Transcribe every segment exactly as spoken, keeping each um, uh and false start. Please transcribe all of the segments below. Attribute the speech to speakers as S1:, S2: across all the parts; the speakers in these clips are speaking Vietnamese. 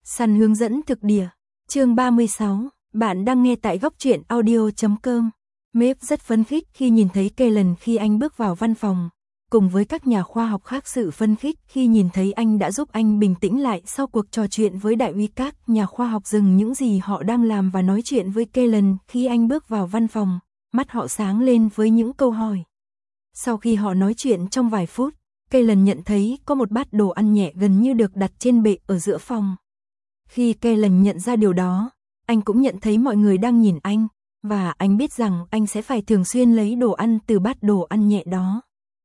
S1: Săn hướng dẫn thực địa. Chương ba mươi sáu, bạn đang nghe tại góc truyện audio chấm com. Maeve rất phấn khích khi nhìn thấy Callan khi anh bước vào văn phòng, cùng với các nhà khoa học khác sự phấn khích khi nhìn thấy anh đã giúp anh bình tĩnh lại sau cuộc trò chuyện với đại úy. Các nhà khoa học dừng những gì họ đang làm và nói chuyện với Callan khi anh bước vào văn phòng, mắt họ sáng lên với những câu hỏi. Sau khi họ nói chuyện trong vài phút, Callan nhận thấy có một bát đồ ăn nhẹ gần như được đặt trên bệ ở giữa phòng. Khi Callan nhận ra điều đó, anh cũng nhận thấy mọi người đang nhìn anh, và anh biết rằng anh sẽ phải thường xuyên lấy đồ ăn từ bát đồ ăn nhẹ đó.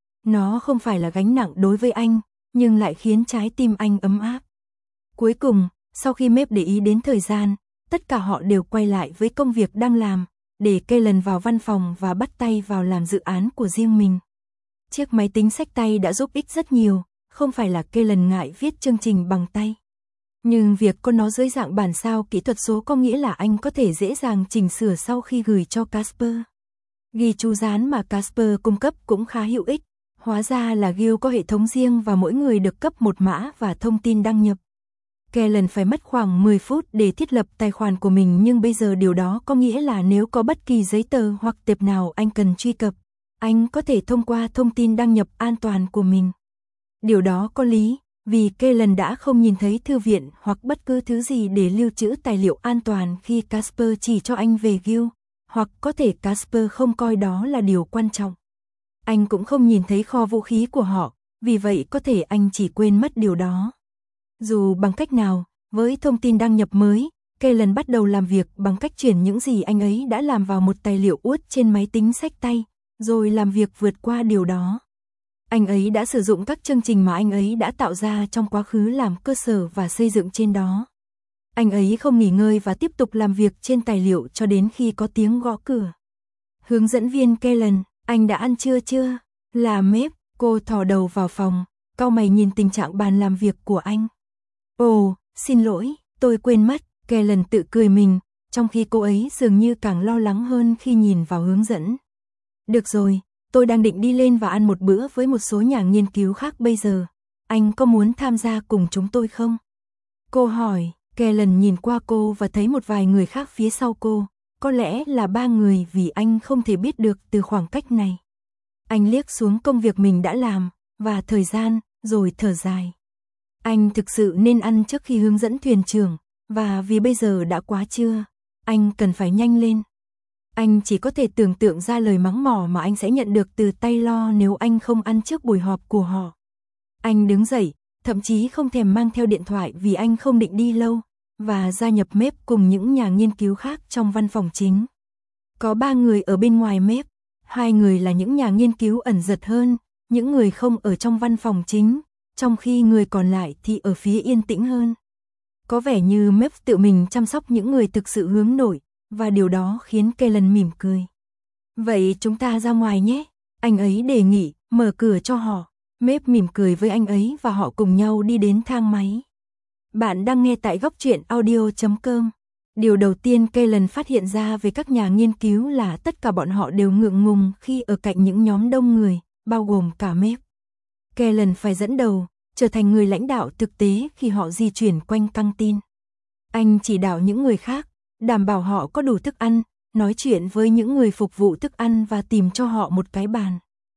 S1: Nó không phải là gánh nặng đối với anh, nhưng lại khiến trái tim anh ấm áp. Cuối cùng, sau khi Maeve để ý đến thời gian, tất cả họ đều quay lại với công việc đang làm, để Callan vào văn phòng và bắt tay vào làm dự án của riêng mình. Chiếc máy tính xách tay đã giúp ích rất nhiều, không phải là Callan ngại viết chương trình bằng tay. Nhưng việc có nó dưới dạng bản sao kỹ thuật số có nghĩa là anh có thể dễ dàng chỉnh sửa sau khi gửi cho Casper. Ghi chú dán mà Casper cung cấp cũng khá hữu ích. Hóa ra là Guild có hệ thống riêng và mỗi người được cấp một mã và thông tin đăng nhập. Callan phải mất khoảng mười phút để thiết lập tài khoản của mình, nhưng bây giờ điều đó có nghĩa là nếu có bất kỳ giấy tờ hoặc tệp nào anh cần truy cập, anh có thể thông qua thông tin đăng nhập an toàn của mình. Điều đó có lý, vì Callan đã không nhìn thấy thư viện hoặc bất cứ thứ gì để lưu trữ tài liệu an toàn khi Casper chỉ cho anh về Guild, hoặc có thể Casper không coi đó là điều quan trọng. Anh cũng không nhìn thấy kho vũ khí của họ, vì vậy có thể anh chỉ quên mất điều đó. Dù bằng cách nào, với thông tin đăng nhập mới, Callan bắt đầu làm việc bằng cách chuyển những gì anh ấy đã làm vào một tài liệu uất trên máy tính xách tay, rồi làm việc vượt qua điều đó. Anh ấy đã sử dụng các chương trình mà anh ấy đã tạo ra trong quá khứ làm cơ sở và xây dựng trên đó. Anh ấy không nghỉ ngơi và tiếp tục làm việc trên tài liệu cho đến khi có tiếng gõ cửa. Hướng dẫn viên Callan, anh đã ăn trưa chưa? Là Maeve, cô thò đầu vào phòng, cau mày nhìn tình trạng bàn làm việc của anh. Ồ, xin lỗi, tôi quên mất, Callan tự cười mình, trong khi cô ấy dường như càng lo lắng hơn khi nhìn vào hướng dẫn. Được rồi, tôi đang định đi lên và ăn một bữa với một số nhà nghiên cứu khác bây giờ. Anh có muốn tham gia cùng chúng tôi không? Cô hỏi, Callan nhìn qua cô và thấy một vài người khác phía sau cô. Có lẽ là ba người vì anh không thể biết được từ khoảng cách này. Anh liếc xuống công việc mình đã làm, và thời gian, rồi thở dài. Anh thực sự nên ăn trước khi hướng dẫn thuyền trưởng, và vì bây giờ đã quá trưa, anh cần phải nhanh lên. Anh chỉ có thể tưởng tượng ra lời mắng mỏ mà anh sẽ nhận được từ Taylor nếu anh không ăn trước buổi họp của họ. Anh đứng dậy, thậm chí không thèm mang theo điện thoại vì anh không định đi lâu, và gia nhập Maeve cùng những nhà nghiên cứu khác trong văn phòng chính. Có ba người ở bên ngoài Maeve, hai người là những nhà nghiên cứu ẩn dật hơn, những người không ở trong văn phòng chính, trong khi người còn lại thì ở phía yên tĩnh hơn. Có vẻ như Maeve tự mình chăm sóc những người thực sự hướng nội, và điều đó khiến Callan mỉm cười. Vậy chúng ta ra ngoài nhé, anh ấy đề nghị, mở cửa cho họ. Maeve mỉm cười với anh ấy và họ cùng nhau đi đến thang máy. Bạn đang nghe tại góc truyện audio chấm com. Điều đầu tiên Callan phát hiện ra về các nhà nghiên cứu là tất cả bọn họ đều ngượng ngùng khi ở cạnh những nhóm đông người, bao gồm cả Maeve. Callan phải dẫn đầu, trở thành người lãnh đạo thực tế khi họ di chuyển quanh căng tin. Anh chỉ đạo những người khác, đảm bảo họ có đủ thức ăn, nói chuyện với những người phục vụ thức ăn và tìm cho họ một cái bàn.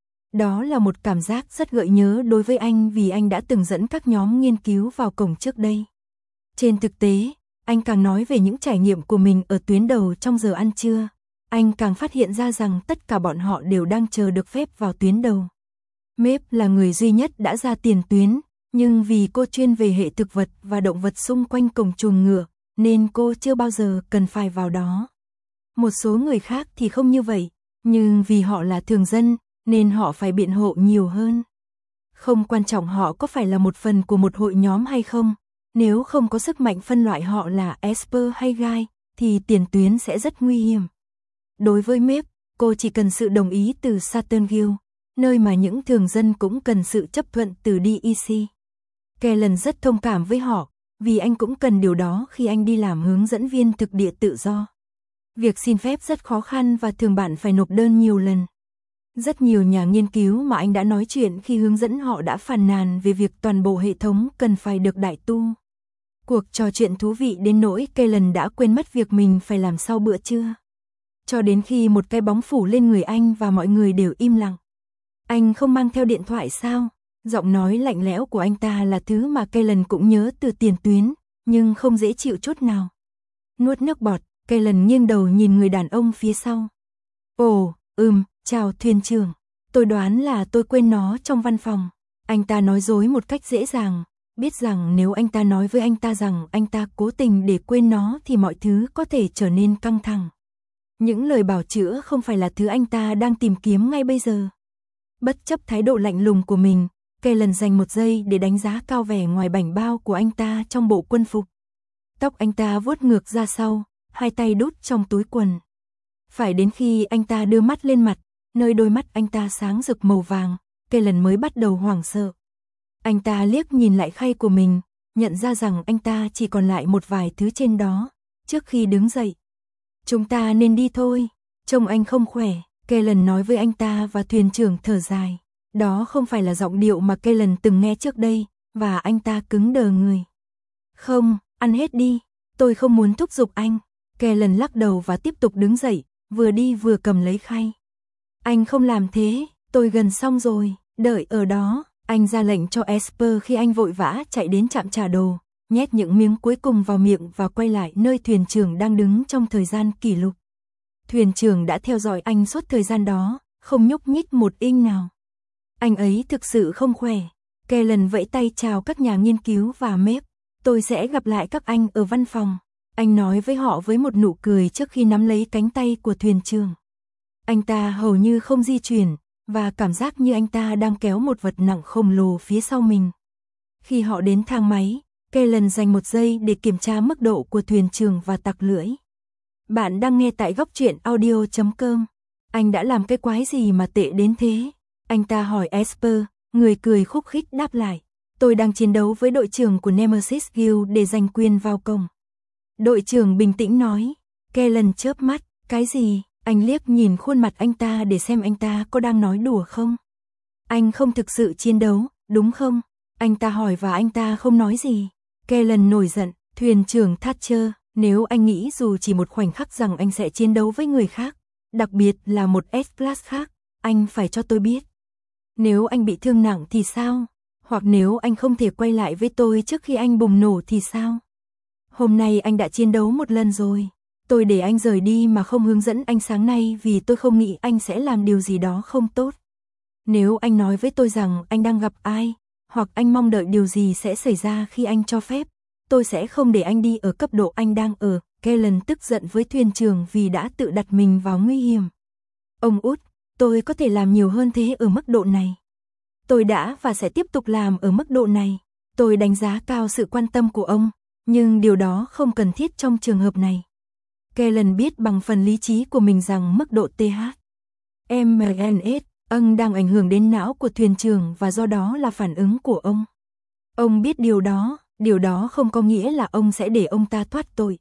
S1: Đó là một cảm giác rất gợi nhớ đối với anh vì anh đã từng dẫn các nhóm nghiên cứu vào cổng trước đây. Trên thực tế, anh càng nói về những trải nghiệm của mình ở tuyến đầu trong giờ ăn trưa, anh càng phát hiện ra rằng tất cả bọn họ đều đang chờ được phép vào tuyến đầu. Maeve là người duy nhất đã ra tiền tuyến, nhưng vì cô chuyên về hệ thực vật và động vật xung quanh cổng chuồng ngựa, nên cô chưa bao giờ cần phải vào đó. Một số người khác thì không như vậy, nhưng vì họ là thường dân, nên họ phải biện hộ nhiều hơn. Không quan trọng họ có phải là một phần của một hội nhóm hay không, nếu không có sức mạnh phân loại họ là Esper hay Guy, thì tiền tuyến sẽ rất nguy hiểm. Đối với Maeve, cô chỉ cần sự đồng ý từ Saturn Guild, nơi mà những thường dân cũng cần sự chấp thuận từ đê e xê. Callan rất thông cảm với họ, vì anh cũng cần điều đó khi anh đi làm hướng dẫn viên thực địa tự do. Việc xin phép rất khó khăn và thường bạn phải nộp đơn nhiều lần. Rất nhiều nhà nghiên cứu mà anh đã nói chuyện khi hướng dẫn họ đã phàn nàn về việc toàn bộ hệ thống cần phải được đại tu. Cuộc trò chuyện thú vị đến nỗi Kellen đã quên mất việc mình phải làm sau bữa trưa. Cho đến khi một cái bóng phủ lên người anh và mọi người đều im lặng. Anh không mang theo điện thoại sao? Giọng nói lạnh lẽo của anh ta là thứ mà Kellen cũng nhớ từ tiền tuyến, nhưng không dễ chịu chút nào. Nuốt nước bọt, Kellen nghiêng đầu nhìn người đàn ông phía sau. Ồ, ừm, chào thuyền trưởng. Tôi đoán là tôi quên nó trong văn phòng. Anh ta nói dối một cách dễ dàng, biết rằng nếu anh ta nói với anh ta rằng anh ta cố tình để quên nó thì mọi thứ có thể trở nên căng thẳng. Những lời bào chữa không phải là thứ anh ta đang tìm kiếm ngay bây giờ. Bất chấp thái độ lạnh lùng của mình, Kellen dành một giây để đánh giá cao vẻ ngoài bảnh bao của anh ta trong bộ quân phục. Tóc anh ta vuốt ngược ra sau, hai tay đút trong túi quần. Phải đến khi anh ta đưa mắt lên mặt, nơi đôi mắt anh ta sáng rực màu vàng, Kellen mới bắt đầu hoảng sợ. Anh ta liếc nhìn lại khay của mình, nhận ra rằng anh ta chỉ còn lại một vài thứ trên đó, trước khi đứng dậy. Chúng ta nên đi thôi, trông anh không khỏe, Kellen nói với anh ta và thuyền trưởng thở dài. Đó không phải là giọng điệu mà Kellen từng nghe trước đây, và anh ta cứng đờ người. Không, ăn hết đi, tôi không muốn thúc giục anh. Kellen lắc đầu và tiếp tục đứng dậy, vừa đi vừa cầm lấy khay. Anh không làm thế, tôi gần xong rồi, đợi ở đó. Anh ra lệnh cho Esper khi anh vội vã chạy đến trạm trả đồ, nhét những miếng cuối cùng vào miệng và quay lại nơi thuyền trưởng đang đứng trong thời gian kỷ lục. Thuyền trưởng đã theo dõi anh suốt thời gian đó, không nhúc nhích một inch nào. Anh ấy thực sự không khỏe. Kellen vẫy tay chào các nhà nghiên cứu và mép. Tôi sẽ gặp lại các anh ở văn phòng. Anh nói với họ với một nụ cười trước khi nắm lấy cánh tay của thuyền trưởng. Anh ta hầu như không di chuyển, và cảm giác như anh ta đang kéo một vật nặng khổng lồ phía sau mình. Khi họ đến thang máy, Kellen dành một giây để kiểm tra mức độ của thuyền trưởng và tặc lưỡi. Bạn đang nghe tại góc truyện audio chấm com. Anh đã làm cái quái gì mà tệ đến thế? Anh ta hỏi Esper, người cười khúc khích đáp lại. Tôi đang chiến đấu với đội trưởng của Nemesis Guild để giành quyền vào cổng. Đội trưởng bình tĩnh nói. Kellen chớp mắt, cái gì? Anh liếc nhìn khuôn mặt anh ta để xem anh ta có đang nói đùa không. Anh không thực sự chiến đấu, đúng không? Anh ta hỏi và anh ta không nói gì. Kellen nổi giận, thuyền trưởng Thatcher, nếu anh nghĩ dù chỉ một khoảnh khắc rằng anh sẽ chiến đấu với người khác, đặc biệt là một S-Class khác, anh phải cho tôi biết. Nếu anh bị thương nặng thì sao? Hoặc nếu anh không thể quay lại với tôi trước khi anh bùng nổ thì sao? Hôm nay anh đã chiến đấu một lần rồi. Tôi để anh rời đi mà không hướng dẫn anh sáng nay vì tôi không nghĩ anh sẽ làm điều gì đó không tốt. Nếu anh nói với tôi rằng anh đang gặp ai, hoặc anh mong đợi điều gì sẽ xảy ra khi anh cho phép, tôi sẽ không để anh đi ở cấp độ anh đang ở. Kellen tức giận với thuyền trưởng vì đã tự đặt mình vào nguy hiểm. Ông út, tôi có thể làm nhiều hơn thế ở mức độ này. Tôi đã và sẽ tiếp tục làm ở mức độ này. Tôi đánh giá cao sự quan tâm của ông, nhưng điều đó không cần thiết trong trường hợp này. Kellen biết bằng phần lý trí của mình rằng mức độ tê hát, em en ét, âng đang ảnh hưởng đến não của thuyền trưởng và do đó là phản ứng của ông. Ông biết điều đó, điều đó không có nghĩa là ông sẽ để ông ta thoát tội.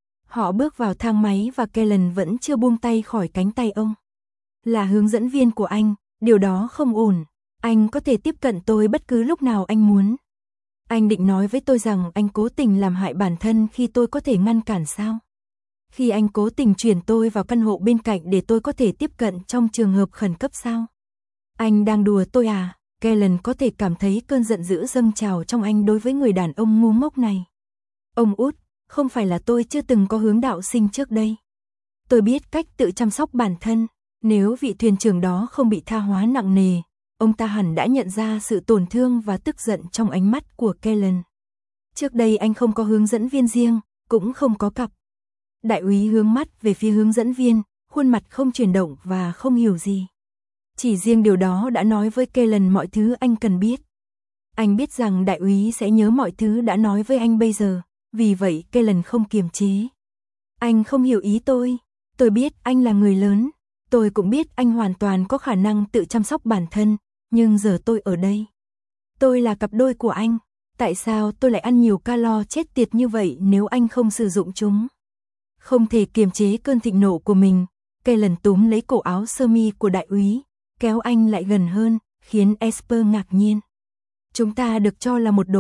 S1: Họ bước vào thang máy và Kellen vẫn chưa buông tay khỏi cánh tay ông. Là hướng dẫn viên của anh, điều đó không ổn. Anh có thể tiếp cận tôi bất cứ lúc nào anh muốn. Anh định nói với tôi rằng anh cố tình làm hại bản thân khi tôi có thể ngăn cản sao? Khi anh cố tình chuyển tôi vào căn hộ bên cạnh để tôi có thể tiếp cận trong trường hợp khẩn cấp sao? Anh đang đùa tôi à? Kellen có thể cảm thấy cơn giận dữ dâng trào trong anh đối với người đàn ông ngu ngốc này. Ông út, không phải là tôi chưa từng có hướng đạo sinh trước đây. Tôi biết cách tự chăm sóc bản thân. Nếu vị thuyền trưởng đó không bị tha hóa nặng nề, ông ta hẳn đã nhận ra sự tổn thương và tức giận trong ánh mắt của Kellen. Trước đây anh không có hướng dẫn viên riêng, cũng không có cặp. Đại úy hướng mắt về phía hướng dẫn viên, khuôn mặt không chuyển động và không hiểu gì. Chỉ riêng điều đó đã nói với Kellen mọi thứ anh cần biết. Anh biết rằng đại úy sẽ nhớ mọi thứ đã nói với anh bây giờ, vì vậy Kellen không kiềm chế. Anh không hiểu ý tôi. Tôi biết anh là người lớn. Tôi cũng biết anh hoàn toàn có khả năng tự chăm sóc bản thân, nhưng giờ tôi ở đây. Tôi là cặp đôi của anh. Tại sao tôi lại ăn nhiều calo chết tiệt như vậy nếu anh không sử dụng chúng? Không thể kiềm chế cơn thịnh nộ của mình, Kellen túm lấy cổ áo sơ mi của đại úy, kéo anh lại gần hơn, khiến Esper ngạc nhiên. Chúng ta được cho là một đội,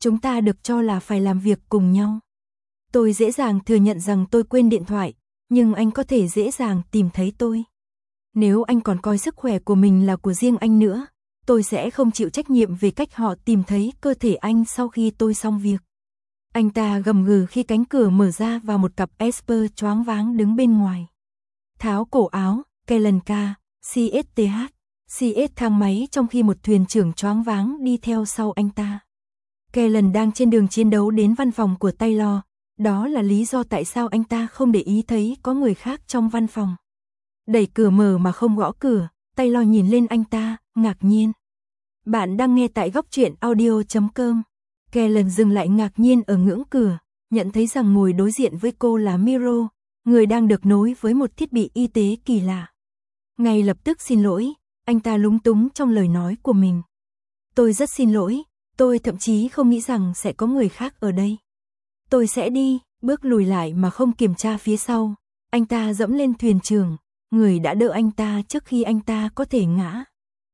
S1: Chúng ta được cho là phải làm việc cùng nhau. Tôi dễ dàng thừa nhận rằng tôi quên điện thoại, nhưng anh có thể dễ dàng tìm thấy tôi. Nếu anh còn coi sức khỏe của mình là của riêng anh nữa, tôi sẽ không chịu trách nhiệm về cách họ tìm thấy cơ thể anh sau khi tôi xong việc. Anh ta gầm gừ khi cánh cửa mở ra và một cặp Esper choáng váng đứng bên ngoài. Tháo cổ áo, Kellen ca, xê ét tê hát, xê ét thang máy trong khi một thuyền trưởng choáng váng đi theo sau anh ta. Kellen đang trên đường chiến đấu đến văn phòng của Taylor, đó là lý do tại sao anh ta không để ý thấy có người khác trong văn phòng. Đẩy cửa mở mà không gõ cửa, Taylor nhìn lên anh ta, ngạc nhiên. Bạn đang nghe tại góc truyện audio chấm com. Kellen dừng lại ngạc nhiên ở ngưỡng cửa, nhận thấy rằng ngồi đối diện với cô là Miro, người đang được nối với một thiết bị y tế kỳ lạ. Ngay lập tức xin lỗi, anh ta lúng túng trong lời nói của mình. Tôi rất xin lỗi, tôi thậm chí không nghĩ rằng sẽ có người khác ở đây. Tôi sẽ đi, bước lùi lại mà không kiểm tra phía sau. Anh ta dẫm lên thuyền trưởng, người đã đỡ anh ta trước khi anh ta có thể ngã.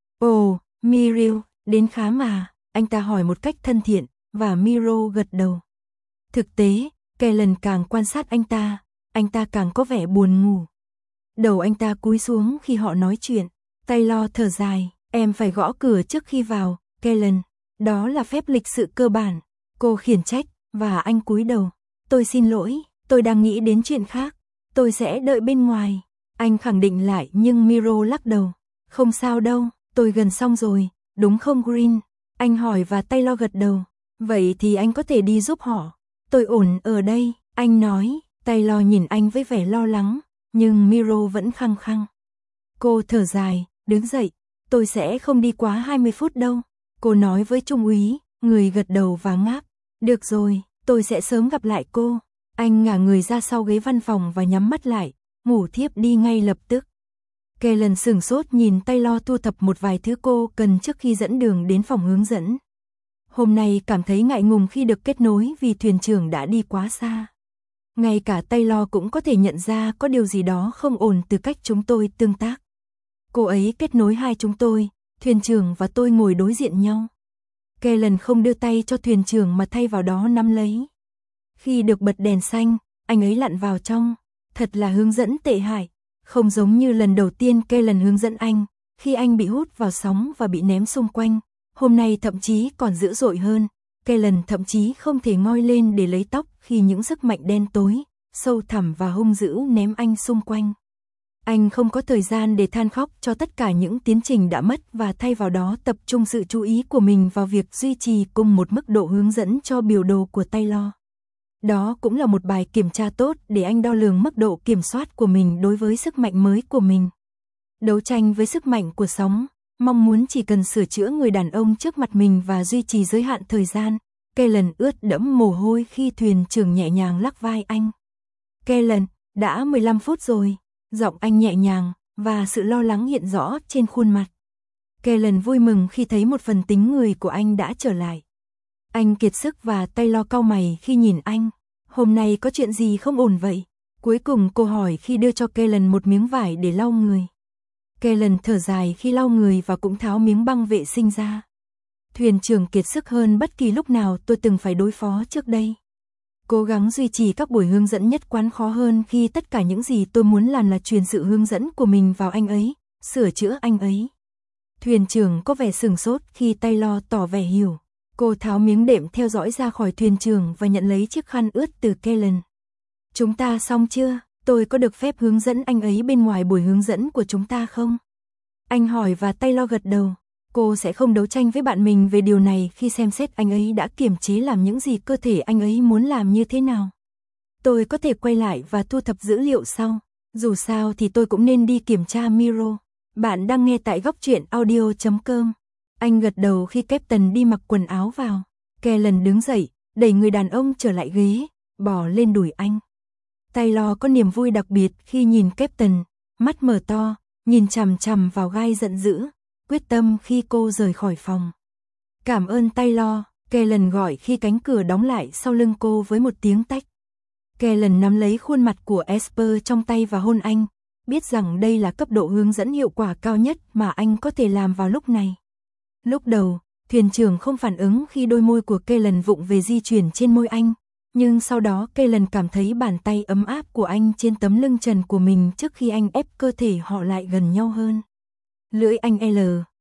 S1: Ồ, Miriel, đến khá mà, anh ta hỏi một cách thân thiện, và Miro gật đầu. Thực tế, Kellen càng quan sát anh ta, anh ta càng có vẻ buồn ngủ. Đầu anh ta cúi xuống khi họ nói chuyện. Taylor thở dài, em phải gõ cửa trước khi vào, Kellen. Đó là phép lịch sự cơ bản. Cô khiển trách, và anh cúi đầu. Tôi xin lỗi, tôi đang nghĩ đến chuyện khác. Tôi sẽ đợi bên ngoài. Anh khẳng định lại nhưng Miro lắc đầu. Không sao đâu, tôi gần xong rồi, đúng không Green? Anh hỏi và Taylor gật đầu. Vậy thì anh có thể đi giúp họ. Tôi ổn ở đây, anh nói. Taylor nhìn anh với vẻ lo lắng, nhưng Miro vẫn khăng khăng. Cô thở dài, đứng dậy. Tôi sẽ không đi quá hai mươi phút đâu. Cô nói với trung úy, người gật đầu và ngáp. Được rồi, tôi sẽ sớm gặp lại cô. Anh ngả người ra sau ghế văn phòng và nhắm mắt lại, ngủ thiếp đi ngay lập tức. Kellen sửng sốt nhìn Taylor thu thập một vài thứ cô cần trước khi dẫn đường đến phòng hướng dẫn. Hôm nay cảm thấy ngại ngùng khi được kết nối vì thuyền trưởng đã đi quá xa. Ngay cả Taylor cũng có thể nhận ra có điều gì đó không ổn từ cách chúng tôi tương tác. Cô ấy kết nối hai chúng tôi, thuyền trưởng và tôi ngồi đối diện nhau. Kellen không đưa tay cho thuyền trưởng mà thay vào đó nắm lấy. Khi được bật đèn xanh, anh ấy lặn vào trong. Thật là hướng dẫn tệ hại. Không giống như lần đầu tiên Kellen hướng dẫn anh, khi anh bị hút vào sóng và bị ném xung quanh. Hôm nay thậm chí còn dữ dội hơn. Kellen thậm chí không thể ngoi lên để lấy tóc khi những sức mạnh đen tối, sâu thẳm và hung dữ ném anh xung quanh. Anh không có thời gian để than khóc cho tất cả những tiến trình đã mất và thay vào đó tập trung sự chú ý của mình vào việc duy trì cùng một mức độ hướng dẫn cho biểu đồ của Taylor. Đó cũng là một bài kiểm tra tốt để anh đo lường mức độ kiểm soát của mình đối với sức mạnh mới của mình. Đấu tranh với sức mạnh của sóng, mong muốn chỉ cần sửa chữa người đàn ông trước mặt mình và duy trì giới hạn thời gian. Kellen ướt đẫm mồ hôi khi thuyền trưởng nhẹ nhàng lắc vai anh. Kellen, đã mười lăm phút rồi. Giọng anh nhẹ nhàng, và sự lo lắng hiện rõ trên khuôn mặt. Kellen vui mừng khi thấy một phần tính người của anh đã trở lại. Anh kiệt sức và Taylor cau mày khi nhìn anh. Hôm nay có chuyện gì không ổn vậy? Cuối cùng cô hỏi khi đưa cho Kellen một miếng vải để lau người. Kellen thở dài khi lau người và cũng tháo miếng băng vệ sinh ra. Thuyền trưởng kiệt sức hơn bất kỳ lúc nào tôi từng phải đối phó trước đây. Cố gắng duy trì các buổi hướng dẫn nhất quán khó hơn khi tất cả những gì tôi muốn làm là truyền sự hướng dẫn của mình vào anh ấy, sửa chữa anh ấy. Thuyền trưởng có vẻ sửng sốt khi Taylor tỏ vẻ hiểu. Cô tháo miếng đệm theo dõi ra khỏi thuyền trưởng và nhận lấy chiếc khăn ướt từ Kellen. Chúng ta xong chưa? Tôi có được phép hướng dẫn anh ấy bên ngoài buổi hướng dẫn của chúng ta không? Anh hỏi và Taylor gật đầu. Cô sẽ không đấu tranh với bạn mình về điều này khi xem xét anh ấy đã kiềm chế làm những gì cơ thể anh ấy muốn làm như thế nào. Tôi có thể quay lại và thu thập dữ liệu sau. Dù sao thì tôi cũng nên đi kiểm tra Miro. Bạn đang nghe tại góc truyện audio chấm com. Anh gật đầu khi Captain đi mặc quần áo vào. Kellen đứng dậy, đẩy người đàn ông trở lại ghế, bò lên đùi anh. Taylor có niềm vui đặc biệt khi nhìn Captain, mắt mở to, nhìn chằm chằm vào gai giận dữ, quyết tâm khi cô rời khỏi phòng. Cảm ơn Taylor, Kellen gọi khi cánh cửa đóng lại sau lưng cô với một tiếng tách. Kellen nắm lấy khuôn mặt của Esper trong tay và hôn anh, biết rằng đây là cấp độ hướng dẫn hiệu quả cao nhất mà anh có thể làm vào lúc này. Lúc đầu, Thuyền trưởng không phản ứng khi đôi môi của Kellen vụng về di chuyển trên môi anh, nhưng sau đó Kellen cảm thấy bàn tay ấm áp của anh trên tấm lưng trần của mình trước khi anh ép cơ thể họ lại gần nhau hơn. Lưỡi anh L,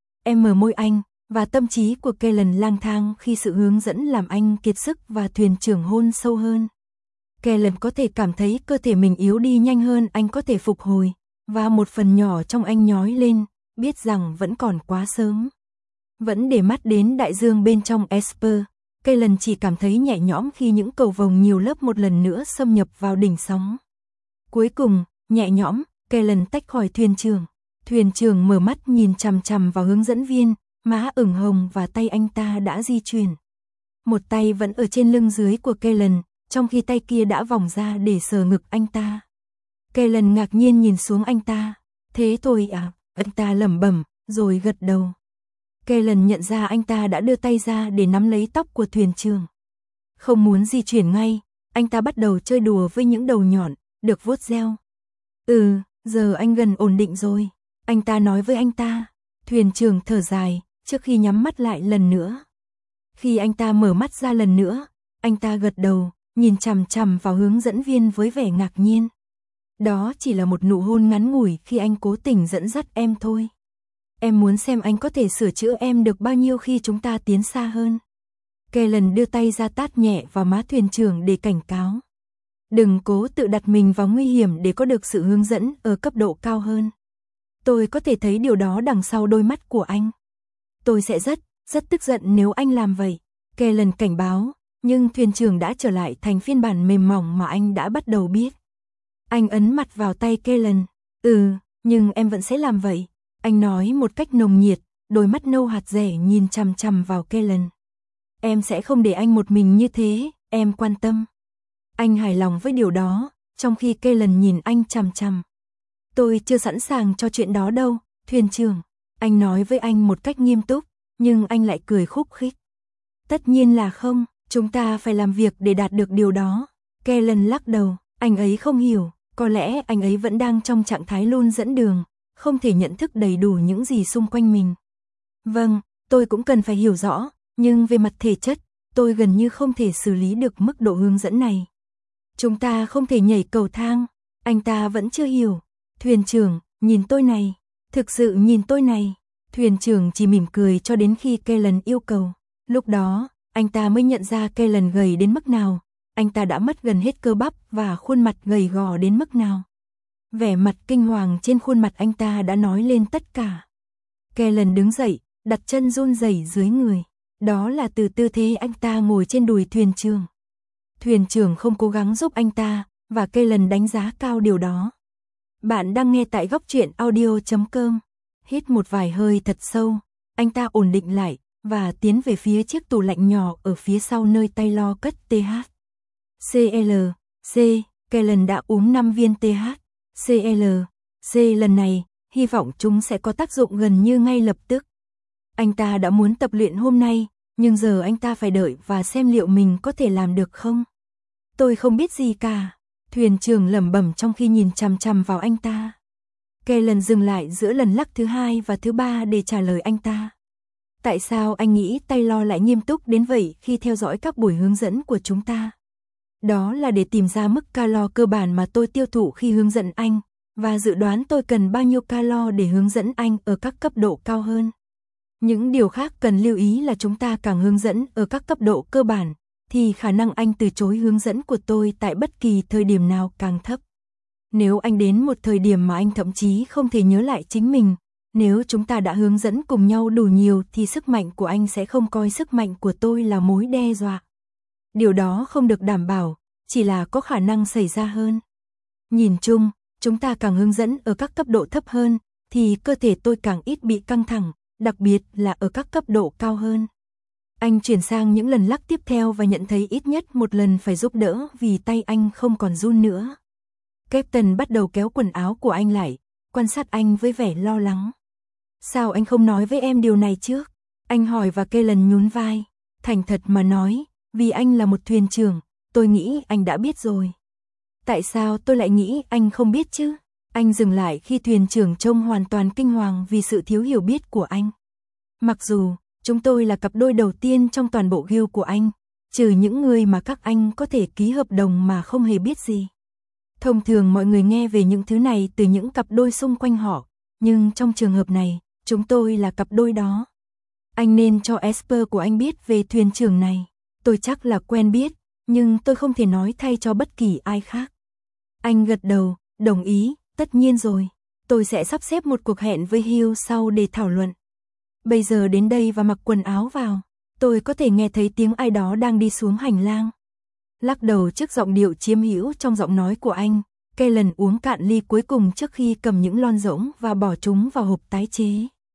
S1: M môi anh, và tâm trí của Kellen lang thang khi sự hướng dẫn làm anh kiệt sức và thuyền trưởng hôn sâu hơn. Kellen có thể cảm thấy cơ thể mình yếu đi nhanh hơn anh có thể phục hồi, và một phần nhỏ trong anh nhói lên, biết rằng vẫn còn quá sớm. Vẫn để mắt đến đại dương bên trong Esper, Kellen chỉ cảm thấy nhẹ nhõm khi những cầu vồng nhiều lớp một lần nữa xâm nhập vào đỉnh sóng. Cuối cùng, nhẹ nhõm, Kellen tách khỏi thuyền trưởng. Thuyền trưởng mở mắt nhìn chằm chằm vào hướng dẫn viên, má ửng hồng và tay anh ta đã di chuyển. Một tay vẫn ở trên lưng dưới của Kellen, trong khi tay kia đã vòng ra để sờ ngực anh ta. Kellen ngạc nhiên nhìn xuống anh ta. Thế thôi à? Anh ta lẩm bẩm, rồi gật đầu. Kellen nhận ra anh ta đã đưa tay ra để nắm lấy tóc của thuyền trưởng. Không muốn di chuyển ngay, anh ta bắt đầu chơi đùa với những đầu nhọn, được vuốt reo. Ừ, giờ anh gần ổn định rồi, anh ta nói với anh ta. Thuyền trưởng thở dài, trước khi nhắm mắt lại lần nữa. Khi anh ta mở mắt ra lần nữa, anh ta gật đầu, nhìn chằm chằm vào hướng dẫn viên với vẻ ngạc nhiên. Đó chỉ là một nụ hôn ngắn ngủi khi anh cố tình dẫn dắt em thôi. Em muốn xem anh có thể sửa chữa em được bao nhiêu khi chúng ta tiến xa hơn. Kellen đưa tay ra tát nhẹ vào má thuyền trưởng để cảnh cáo. Đừng cố tự đặt mình vào nguy hiểm để có được sự hướng dẫn ở cấp độ cao hơn. Tôi có thể thấy điều đó đằng sau đôi mắt của anh. Tôi sẽ rất, rất tức giận nếu anh làm vậy. Kellen cảnh báo, nhưng thuyền trưởng đã trở lại thành phiên bản mềm mỏng mà anh đã bắt đầu biết. Anh ấn mặt vào tay Kellen. Ừ, nhưng em vẫn sẽ làm vậy. Anh nói một cách nồng nhiệt, đôi mắt nâu hạt dẻ nhìn chằm chằm vào Kellen. Em sẽ không để anh một mình như thế, em quan tâm. Anh hài lòng với điều đó, trong khi Kellen nhìn anh chằm chằm. Tôi chưa sẵn sàng cho chuyện đó đâu, thuyền trưởng. Anh nói với anh một cách nghiêm túc, nhưng anh lại cười khúc khích. Tất nhiên là không, chúng ta phải làm việc để đạt được điều đó. Kellen lắc đầu, anh ấy không hiểu, có lẽ anh ấy vẫn đang trong trạng thái luôn dẫn đường, không thể nhận thức đầy đủ những gì xung quanh mình. Vâng, tôi cũng cần phải hiểu rõ, nhưng về mặt thể chất, tôi gần như không thể xử lý được mức độ hướng dẫn này. Chúng ta không thể nhảy cầu thang, anh ta vẫn chưa hiểu. Thuyền trưởng, nhìn tôi này, thực sự nhìn tôi này. Thuyền trưởng chỉ mỉm cười cho đến khi Kellen yêu cầu. Lúc đó, anh ta mới nhận ra Kellen gầy đến mức nào. Anh ta đã mất gần hết cơ bắp và khuôn mặt gầy gò đến mức nào. Vẻ mặt kinh hoàng trên khuôn mặt anh ta đã nói lên tất cả. Kellen đứng dậy, đặt chân run rẩy dưới người. Đó là từ tư thế anh ta ngồi trên đùi thuyền trưởng. Thuyền trưởng không cố gắng giúp anh ta, và Kellen đánh giá cao điều đó. Bạn đang nghe tại góc truyện audio chấm com. Hít một vài hơi thật sâu, anh ta ổn định lại, và tiến về phía chiếc tủ lạnh nhỏ ở phía sau nơi Taylor cất tê hát. xê lờ, C, Kellen đã uống năm viên tê hát. xê lờ, C lần này, hy vọng chúng sẽ có tác dụng gần như ngay lập tức. Anh ta đã muốn tập luyện hôm nay, nhưng giờ anh ta phải đợi và xem liệu mình có thể làm được không. Tôi không biết gì cả. Thuyền trưởng lẩm bẩm trong khi nhìn chằm chằm vào anh ta. Kellen dừng lại giữa lần lắc thứ hai và thứ ba để trả lời anh ta. Tại sao anh nghĩ Taylor lại nghiêm túc đến vậy khi theo dõi các buổi hướng dẫn của chúng ta? Đó là để tìm ra mức calo cơ bản mà tôi tiêu thụ khi hướng dẫn anh, và dự đoán tôi cần bao nhiêu calo để hướng dẫn anh ở các cấp độ cao hơn. Những điều khác cần lưu ý là chúng ta càng hướng dẫn ở các cấp độ cơ bản, thì khả năng anh từ chối hướng dẫn của tôi tại bất kỳ thời điểm nào càng thấp. Nếu anh đến một thời điểm mà anh thậm chí không thể nhớ lại chính mình, nếu chúng ta đã hướng dẫn cùng nhau đủ nhiều thì sức mạnh của anh sẽ không coi sức mạnh của tôi là mối đe dọa. Điều đó không được đảm bảo, chỉ là có khả năng xảy ra hơn. Nhìn chung, chúng ta càng hướng dẫn ở các cấp độ thấp hơn, thì cơ thể tôi càng ít bị căng thẳng, đặc biệt là ở các cấp độ cao hơn. Anh chuyển sang những lần lắc tiếp theo và nhận thấy ít nhất một lần phải giúp đỡ vì tay anh không còn run nữa. Captain bắt đầu kéo quần áo của anh lại, quan sát anh với vẻ lo lắng. Sao anh không nói với em điều này trước? Anh hỏi và Kellen nhún vai. Thành thật mà nói, vì anh là một thuyền trưởng, tôi nghĩ anh đã biết rồi. Tại sao tôi lại nghĩ anh không biết chứ? Anh dừng lại khi thuyền trưởng trông hoàn toàn kinh hoàng vì sự thiếu hiểu biết của anh. Mặc dù, Chúng tôi là cặp đôi đầu tiên trong toàn bộ guild của anh, trừ những người mà các anh có thể ký hợp đồng mà không hề biết gì. Thông thường mọi người nghe về những thứ này từ những cặp đôi xung quanh họ, nhưng trong trường hợp này, chúng tôi là cặp đôi đó. Anh nên cho Esper của anh biết về thuyền trưởng này. Tôi chắc là quen biết, nhưng tôi không thể nói thay cho bất kỳ ai khác. Anh gật đầu, đồng ý, tất nhiên rồi. Tôi sẽ sắp xếp một cuộc hẹn với Hugh sau để thảo luận. Bây giờ đến đây và mặc quần áo vào. Tôi có thể nghe thấy tiếng ai đó đang đi xuống hành lang. Lắc đầu trước giọng điệu chiếm hữu trong giọng nói của anh, Kellen uống cạn ly cuối cùng trước khi cầm những lon rỗng và bỏ chúng vào hộp tái chế.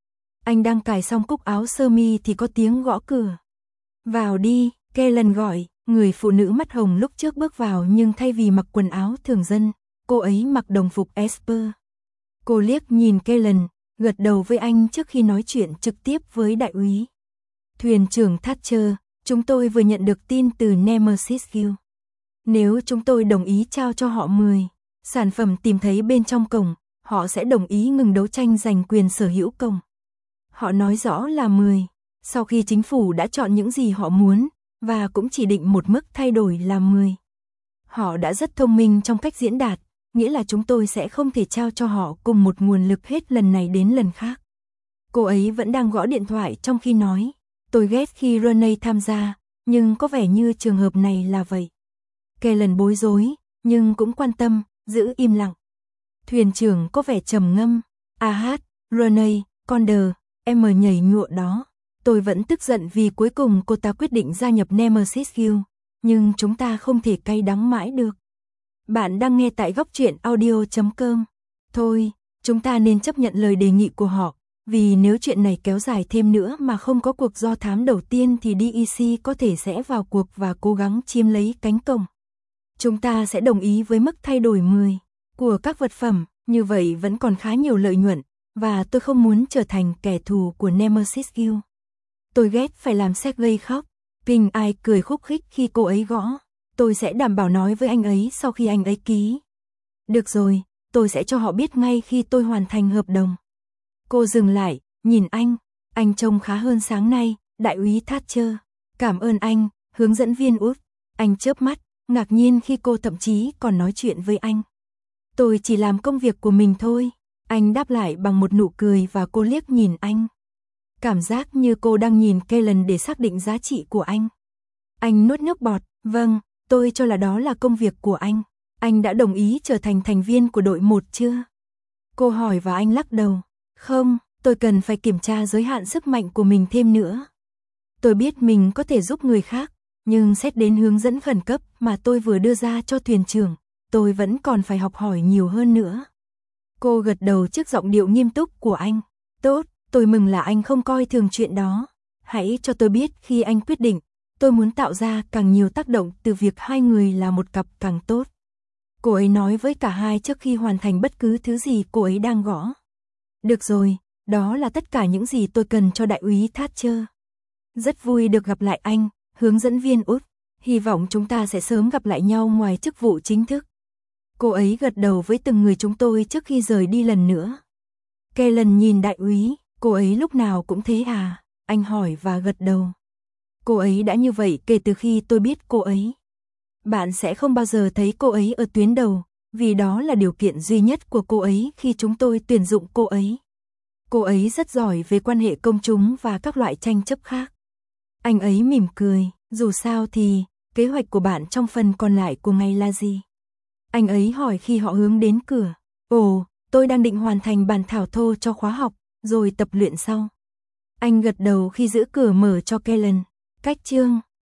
S1: Anh đang cài xong cúc áo sơ mi thì có tiếng gõ cửa. Vào đi, Kellen gọi, người phụ nữ mắt hồng lúc trước bước vào nhưng thay vì mặc quần áo thường dân, cô ấy mặc đồng phục Esper. Cô liếc nhìn Kellen, gật đầu với anh trước khi nói chuyện trực tiếp với đại úy. Thuyền trưởng Thatcher, chúng tôi vừa nhận được tin từ Nemesis Guild. Nếu chúng tôi đồng ý trao cho họ mười sản phẩm tìm thấy bên trong cổng, họ sẽ đồng ý ngừng đấu tranh giành quyền sở hữu cổng. Họ nói rõ là mười, sau khi chính phủ đã chọn những gì họ muốn, và cũng chỉ định một mức thay đổi là mười. Họ đã rất thông minh trong cách diễn đạt, nghĩa là chúng tôi sẽ không thể trao cho họ cùng một nguồn lực hết lần này đến lần khác. Cô ấy vẫn đang gõ điện thoại trong khi nói, tôi ghét khi Renee tham gia, nhưng có vẻ như trường hợp này là vậy. Kellen bối rối, nhưng cũng quan tâm, giữ im lặng. Thuyền trưởng có vẻ trầm ngâm, à hát, Renee, con đờ, em nhảy nhụa đó. Tôi vẫn tức giận vì cuối cùng cô ta quyết định gia nhập Nemesis Guild, nhưng chúng ta không thể cay đắng mãi được. Bạn đang nghe tại góc truyện audio chấm com. Thôi, chúng ta nên chấp nhận lời đề nghị của họ, vì nếu chuyện này kéo dài thêm nữa mà không có cuộc do thám đầu tiên thì đê e xê có thể sẽ vào cuộc và cố gắng chiếm lấy cánh cổng. Chúng ta sẽ đồng ý với mức thay đổi mười của các vật phẩm, như vậy vẫn còn khá nhiều lợi nhuận, và tôi không muốn trở thành kẻ thù của Nemesis Guild. Tôi ghét phải làm Sergei khóc. Ping Ai cười khúc khích khi cô ấy gõ. Tôi sẽ đảm bảo nói với anh ấy sau khi anh ấy ký. Được rồi, tôi sẽ cho họ biết ngay khi tôi hoàn thành hợp đồng. Cô dừng lại, nhìn anh. Anh trông khá hơn sáng nay, đại úy Thatcher. Cảm ơn anh, hướng dẫn viên Út. Anh chớp mắt, ngạc nhiên khi cô thậm chí còn nói chuyện với anh. Tôi chỉ làm công việc của mình thôi. Anh đáp lại bằng một nụ cười và cô liếc nhìn anh. Cảm giác như cô đang nhìn Kellen để xác định giá trị của anh. Anh nuốt nước bọt, vâng, tôi cho là đó là công việc của anh. Anh đã đồng ý trở thành thành viên của đội một chưa? Cô hỏi và anh lắc đầu. Không, tôi cần phải kiểm tra giới hạn sức mạnh của mình thêm nữa. Tôi biết mình có thể giúp người khác, nhưng xét đến hướng dẫn khẩn cấp mà tôi vừa đưa ra cho thuyền trưởng, tôi vẫn còn phải học hỏi nhiều hơn nữa. Cô gật đầu trước giọng điệu nghiêm túc của anh. Tốt, tôi mừng là anh không coi thường chuyện đó. Hãy cho tôi biết khi anh quyết định, tôi muốn tạo ra càng nhiều tác động từ việc hai người là một cặp càng tốt. Cô ấy nói với cả hai trước khi hoàn thành bất cứ thứ gì cô ấy đang gõ. Được rồi, đó là tất cả những gì tôi cần cho đại úy Thatcher. Rất vui được gặp lại anh, hướng dẫn viên Út. Hy vọng chúng ta sẽ sớm gặp lại nhau ngoài chức vụ chính thức. Cô ấy gật đầu với từng người chúng tôi trước khi rời đi lần nữa. Kellen nhìn đại úy, cô ấy lúc nào cũng thế à? Anh hỏi và gật đầu. Cô ấy đã như vậy kể từ khi tôi biết cô ấy. Bạn sẽ không bao giờ thấy cô ấy ở tuyến đầu, vì đó là điều kiện duy nhất của cô ấy khi chúng tôi tuyển dụng cô ấy. Cô ấy rất giỏi về quan hệ công chúng và các loại tranh chấp khác. Anh ấy mỉm cười, dù sao thì, kế hoạch của bạn trong phần còn lại của ngày là gì? Anh ấy hỏi khi họ hướng đến cửa. Ồ, tôi đang định hoàn thành bản thảo thô cho khóa học, rồi tập luyện sau. Anh gật đầu khi giữ cửa mở cho Kellen. Cách chương